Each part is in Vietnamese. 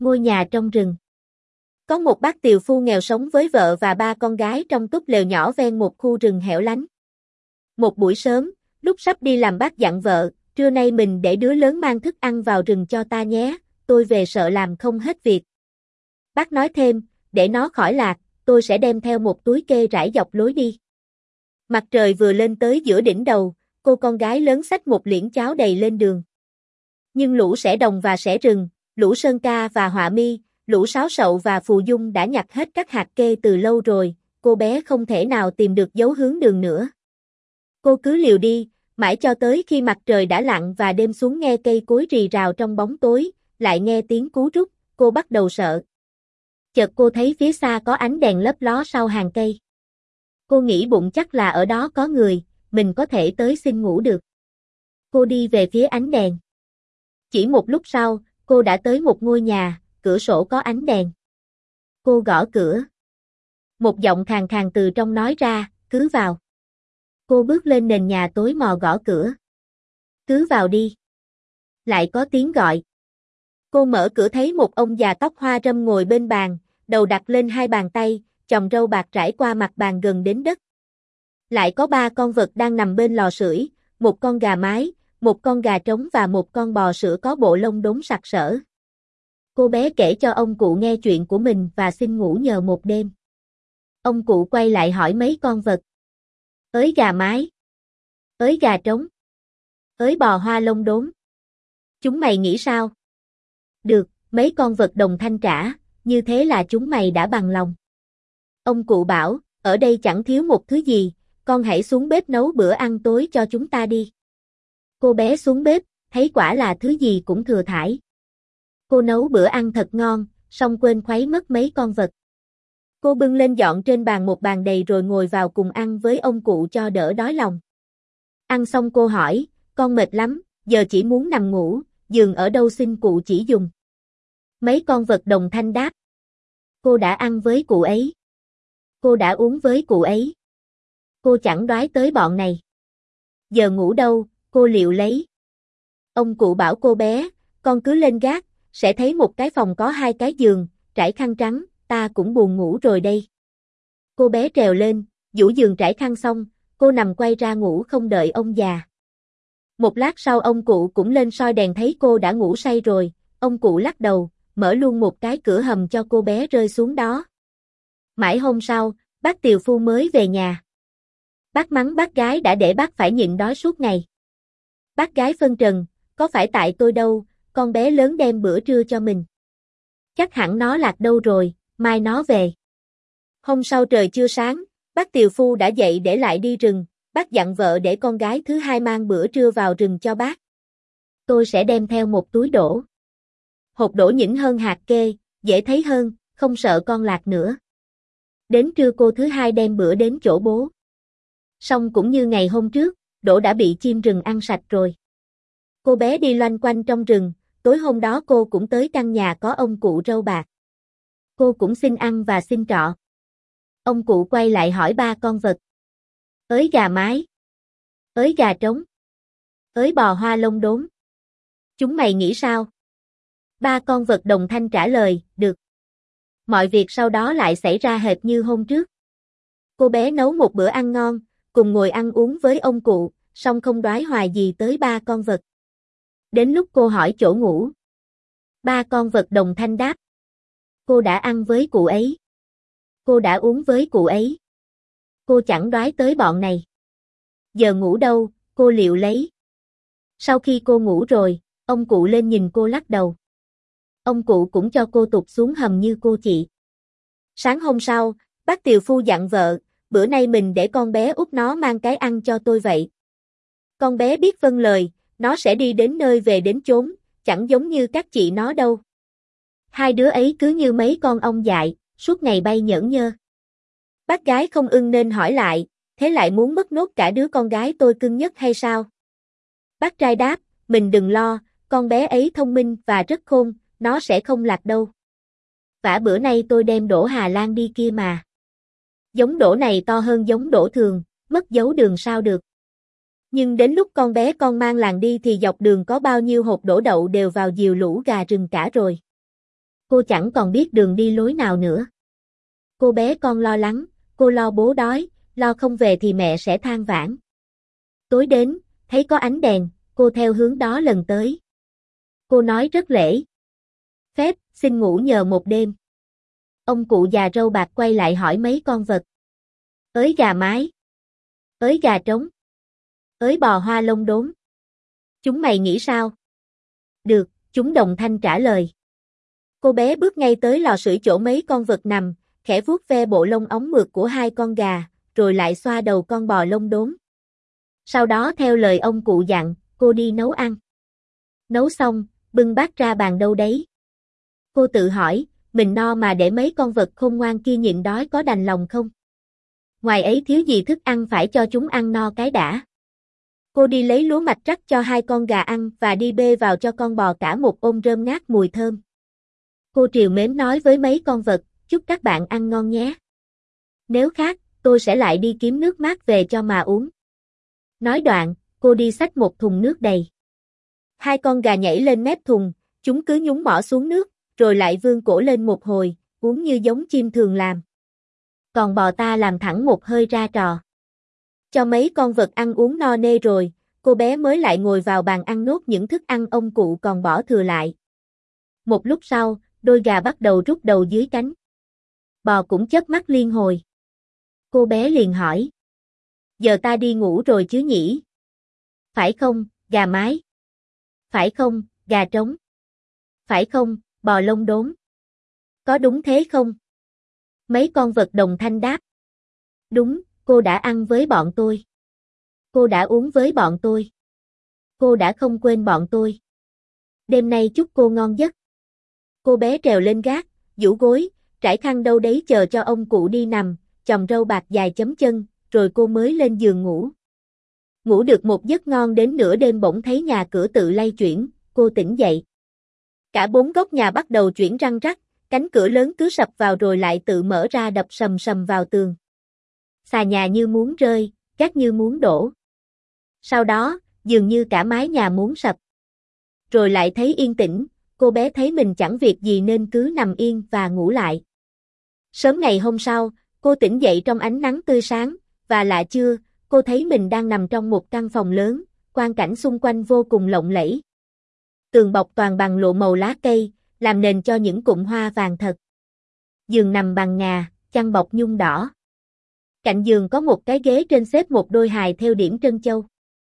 Ngôi nhà trong rừng. Có một bác tiều phu nghèo sống với vợ và ba con gái trong túp lều nhỏ ven một khu rừng hẻo lánh. Một buổi sớm, lúc sắp đi làm bác dặn vợ, trưa nay mình để đứa lớn mang thức ăn vào rừng cho ta nhé, tôi về sợ làm không hết việc. Bác nói thêm, để nó khỏi lạc, tôi sẽ đem theo một túi kê rải dọc lối đi. Mặt trời vừa lên tới giữa đỉnh đầu, cô con gái lớn xách một liễn cháo đầy lên đường. Nhưng lũ sẻ đồng và sẻ rừng, lũ sơn ca và họa mi, lũ sáo sậu và phù dung đã nhặt hết các hạt kê từ lâu rồi, cô bé không thể nào tìm được dấu hướng đường nữa. Cô cứ liều đi, mãi cho tới khi mặt trời đã lặn và đêm xuống nghe cây cối rì rào trong bóng tối, lại nghe tiếng cú rút, cô bắt đầu sợ. Chợt cô thấy phía xa có ánh đèn lấp ló sau hàng cây. Cô nghĩ bụng chắc là ở đó có người, mình có thể tới xin ngủ được. Cô đi về phía ánh đèn. Chỉ một lúc sau, cô đã tới một ngôi nhà, cửa sổ có ánh đèn. Cô gõ cửa. Một giọng khàn khàn từ trong nói ra, cứ vào. Cô bước lên nền nhà tối mò gõ cửa. Cứ vào đi. Lại có tiếng gọi. Cô mở cửa thấy một ông già tóc hoa râm ngồi bên bàn, đầu đặt lên hai bàn tay, chòm râu bạc trải qua mặt bàn gần đến đất. Lại có ba con vật đang nằm bên lò sưởi, một con gà mái, một con gà trống và một con bò sữa có bộ lông đốm sặc sỡ. Cô bé kể cho ông cụ nghe chuyện của mình và xin ngủ nhờ một đêm. Ông cụ quay lại hỏi mấy con vật. Ới gà mái. Ới gà trống. Ới bò hoa lông đốm. Chúng mày nghĩ sao? Được, mấy con vật đồng thanh trả, như thế là chúng mày đã bằng lòng. Ông cụ bảo, ở đây chẳng thiếu một thứ gì, con hãy xuống bếp nấu bữa ăn tối cho chúng ta đi. Cô bé xuống bếp, thấy quả là thứ gì cũng thừa thãi. Cô nấu bữa ăn thật ngon, xong quên khuấy mất mấy con vật. Cô bưng lên dọn trên bàn một bàn đầy rồi ngồi vào cùng ăn với ông cụ cho đỡ đói lòng. Ăn xong cô hỏi, con mệt lắm, giờ chỉ muốn nằm ngủ, giường ở đâu xin cụ chỉ dùng. Mấy con vật đồng thanh đáp. Cô đã ăn với cụ ấy. Cô đã uống với cụ ấy. Cô chẳng đoái tới bọn này. Giờ ngủ đâu, cô liệu lấy. Ông cụ bảo cô bé, con cứ lên gác, sẽ thấy một cái phòng có hai cái giường, trải khăn trắng, ta cũng buồn ngủ rồi đây. Cô bé trèo lên, giũ giường trải khăn xong, cô nằm quay ra ngủ không đợi ông già. Một lát sau ông cụ cũng lên soi đèn thấy cô đã ngủ say rồi, ông cụ lắc đầu, mở luôn một cái cửa hầm cho cô bé rơi xuống đó. Mãi hôm sau, bác tiều phu mới về nhà. Bác mắng bác gái đã để bác phải nhịn đói suốt ngày. Bác gái phân trần, có phải tại tôi đâu, con bé lớn đem bữa trưa cho mình. Chắc hẳn nó lạc đâu rồi, mai nó về. Hôm sau trời chưa sáng, bác tiều phu đã dậy để lại đi rừng, bác dặn vợ để con gái thứ hai mang bữa trưa vào rừng cho bác. Tôi sẽ đem theo một túi đổ. Hột đổ nhỉnh hơn hạt kê, dễ thấy hơn, không sợ con lạc nữa. Đến trưa cô thứ hai đem bữa đến chỗ bố. Xong cũng như ngày hôm trước, đổ đã bị chim rừng ăn sạch rồi. Cô bé đi loanh quanh trong rừng, tối hôm đó cô cũng tới căn nhà có ông cụ râu bạc. Cô cũng xin ăn và xin trọ. Ông cụ quay lại hỏi ba con vật. Ới gà mái. Ới gà trống. Ới bò hoa lông đốm. Chúng mày nghĩ sao? Ba con vật đồng thanh trả lời, được. Mọi việc sau đó lại xảy ra hệt như hôm trước. Cô bé nấu một bữa ăn ngon, cùng ngồi ăn uống với ông cụ, song không đoái hoài gì tới ba con vật. Đến lúc cô hỏi chỗ ngủ. Ba con vật đồng thanh đáp. Cô đã ăn với cụ ấy. Cô đã uống với cụ ấy. Cô chẳng đoái tới bọn này. Giờ ngủ đâu, cô liệu lấy. Sau khi cô ngủ rồi, ông cụ lên nhìn cô lắc đầu. Ông cụ cũng cho cô tụt xuống hầm như cô chị. Sáng hôm sau, bác tiều phu dặn vợ, bữa nay mình để con bé út nó mang cái ăn cho tôi vậy. Con bé biết vâng lời, nó sẽ đi đến nơi về đến chốn, chẳng giống như các chị nó đâu. Hai đứa ấy cứ như mấy con ong dại, suốt ngày bay nhởn nhơ. Bác gái không ưng nên hỏi lại, thế lại muốn mất nốt cả đứa con gái tôi cưng nhất hay sao? Bác trai đáp, mình đừng lo, con bé ấy thông minh và rất khôn, nó sẽ không lạc đâu. Vả bữa nay tôi đem đỗ Hà Lan đi kia mà. Giống đỗ này to hơn giống đỗ thường, mất dấu đường sao được. Nhưng đến lúc con bé con mang làng đi thì dọc đường có bao nhiêu hột đỗ đậu đều vào diều lũ gà rừng cả rồi. cô chẳng còn biết đường đi lối nào nữa. Cô bé con lo lắng, cô lo bố đói, lo không về thì mẹ sẽ than vãn. Tối đến, thấy có ánh đèn, cô theo hướng đó lần tới. Cô nói rất lễ phép, xin ngủ nhờ một đêm. Ông cụ già râu bạc quay lại hỏi mấy con vật. Ới gà mái. Ới gà trống. Ới bò hoa lông đốm. Chúng mày nghĩ sao? Được, chúng đồng thanh trả lời. Cô bé bước ngay tới lò sưởi chỗ mấy con vật nằm, khẽ vuốt ve bộ lông óng mượt của hai con gà, rồi lại xoa đầu con bò lông đốm. Sau đó theo lời ông cụ dặn, cô đi nấu ăn. Nấu xong, bưng bát ra bàn đâu đấy. Cô tự hỏi, mình no mà để mấy con vật khôn ngoan kia nhịn đói có đành lòng không? Ngoài ấy thiếu gì thức ăn phải cho chúng ăn no cái đã. Cô đi lấy lúa mạch rắc cho hai con gà ăn và đi bê vào cho con bò cả một ôm rơm ngát mùi thơm. Cô trìu mến nói với mấy con vật, chúc các bạn ăn ngon nhé. Nếu khát, tôi sẽ lại đi kiếm nước mát về cho mà uống. Nói đoạn, cô đi xách một thùng nước đầy. Hai con gà nhảy lên mép thùng, chúng cứ nhúng mỏ xuống nước, rồi lại vươn cổ lên một hồi, uống như giống chim thường làm. Còn bò ta làm thẳng một hơi ra trò. Cho mấy con vật ăn uống no nê rồi, cô bé mới lại ngồi vào bàn ăn nốt những thức ăn ông cụ còn bỏ thừa lại. Một lúc sau, đôi gà bắt đầu rút đầu dưới cánh. Bò cũng chớp mắt liên hồi. Cô bé liền hỏi. Giờ ta đi ngủ rồi chứ nhỉ? Phải không, gà mái? Phải không, gà trống? Phải không, bò lông đốm? Có đúng thế không? Mấy con vật đồng thanh đáp. Đúng, cô đã ăn với bọn tôi. Cô đã uống với bọn tôi. Cô đã không quên bọn tôi. Đêm nay chúc cô ngon giấc. Cô bé trèo lên gác, duỗi gối, trải khăn đâu đấy chờ cho ông cụ đi nằm, chòm râu bạc dài chấm chân, rồi cô mới lên giường ngủ. Ngủ được một giấc ngon đến nửa đêm bỗng thấy nhà cửa tự lay chuyển, cô tỉnh dậy. Cả bốn góc nhà bắt đầu chuyển răng rắc, cánh cửa lớn cứ sập vào rồi lại tự mở ra đập sầm sầm vào tường. Xà nhà như muốn rơi, gác như muốn đổ. Sau đó, dường như cả mái nhà muốn sập. Rồi lại thấy yên tĩnh, cô bé thấy mình chẳng việc gì nên cứ nằm yên và ngủ lại. Sớm ngày hôm sau, cô tỉnh dậy trong ánh nắng tươi sáng, và lạ chưa, cô thấy mình đang nằm trong một căn phòng lớn, quang cảnh xung quanh vô cùng lộng lẫy. Tường bọc toàn bằng lụa màu lá cây, làm nền cho những cụm hoa vàng thật. Giường nằm bằng ngà, chăn bọc nhung đỏ. Cạnh giường có một cái ghế trên xếp một đôi hài thêu điểm trân châu.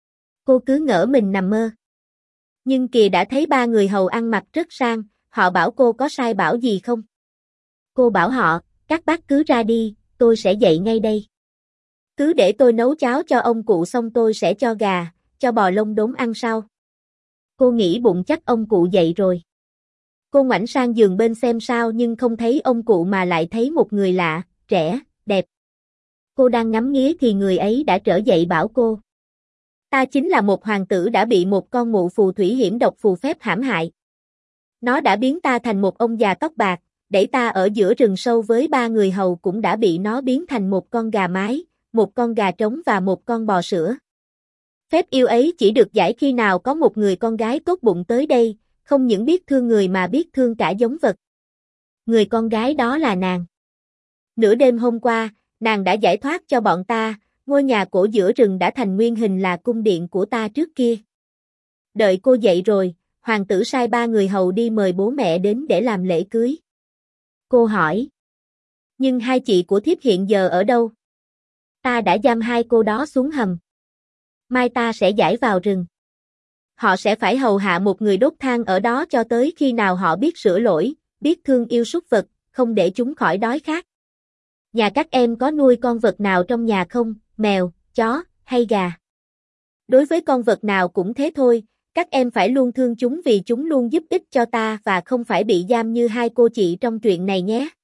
Cô cứ ngỡ mình nằm mơ. Nhưng kìa đã thấy ba người hầu ăn mặc rất sang, họ bảo cô có sai bảo gì không? Cô bảo họ, các bác cứ ra đi, tôi sẽ dậy ngay đây. Cứ để tôi nấu cháo cho ông cụ xong tôi sẽ cho gà, cho bò lông đốm ăn sau. Cô nghĩ bụng chắc ông cụ dậy rồi. Cô ngoảnh sang giường bên xem sao nhưng không thấy ông cụ mà lại thấy một người lạ, trẻ, đẹp. Cô đang ngắm nghía thì người ấy đã trở dậy bảo cô. Ta chính là một hoàng tử đã bị một con mụ phù thủy hiểm độc phù phép hãm hại. Nó đã biến ta thành một ông già tóc bạc, đẩy ta ở giữa rừng sâu với ba người hầu cũng đã bị nó biến thành một con gà mái, một con gà trống và một con bò sữa. Phép yêu ấy chỉ được giải khi nào có một người con gái tốt bụng tới đây, không những biết thương người mà biết thương cả giống vật. Người con gái đó là nàng. Nửa đêm hôm qua, nàng đã giải thoát cho bọn ta, ngôi nhà cổ giữa rừng đã thành nguyên hình là cung điện của ta trước kia. Đợi cô dậy rồi, hoàng tử sai ba người hầu đi mời bố mẹ đến để làm lễ cưới. Cô hỏi. Nhưng hai chị của thiếp hiện giờ ở đâu? Ta đã giam hai cô đó xuống hầm. Mai ta sẽ giải vào rừng. Họ sẽ phải hầu hạ một người đốt than ở đó cho tới khi nào họ biết sửa lỗi, biết thương yêu súc vật, không để chúng khỏi đói khát. Nhà các em có nuôi con vật nào trong nhà không, mèo, chó, hay gà? Đối với con vật nào cũng thế thôi, các em phải luôn thương chúng vì chúng luôn giúp ích cho ta và không phải bị giam như hai cô chị trong truyện này nhé.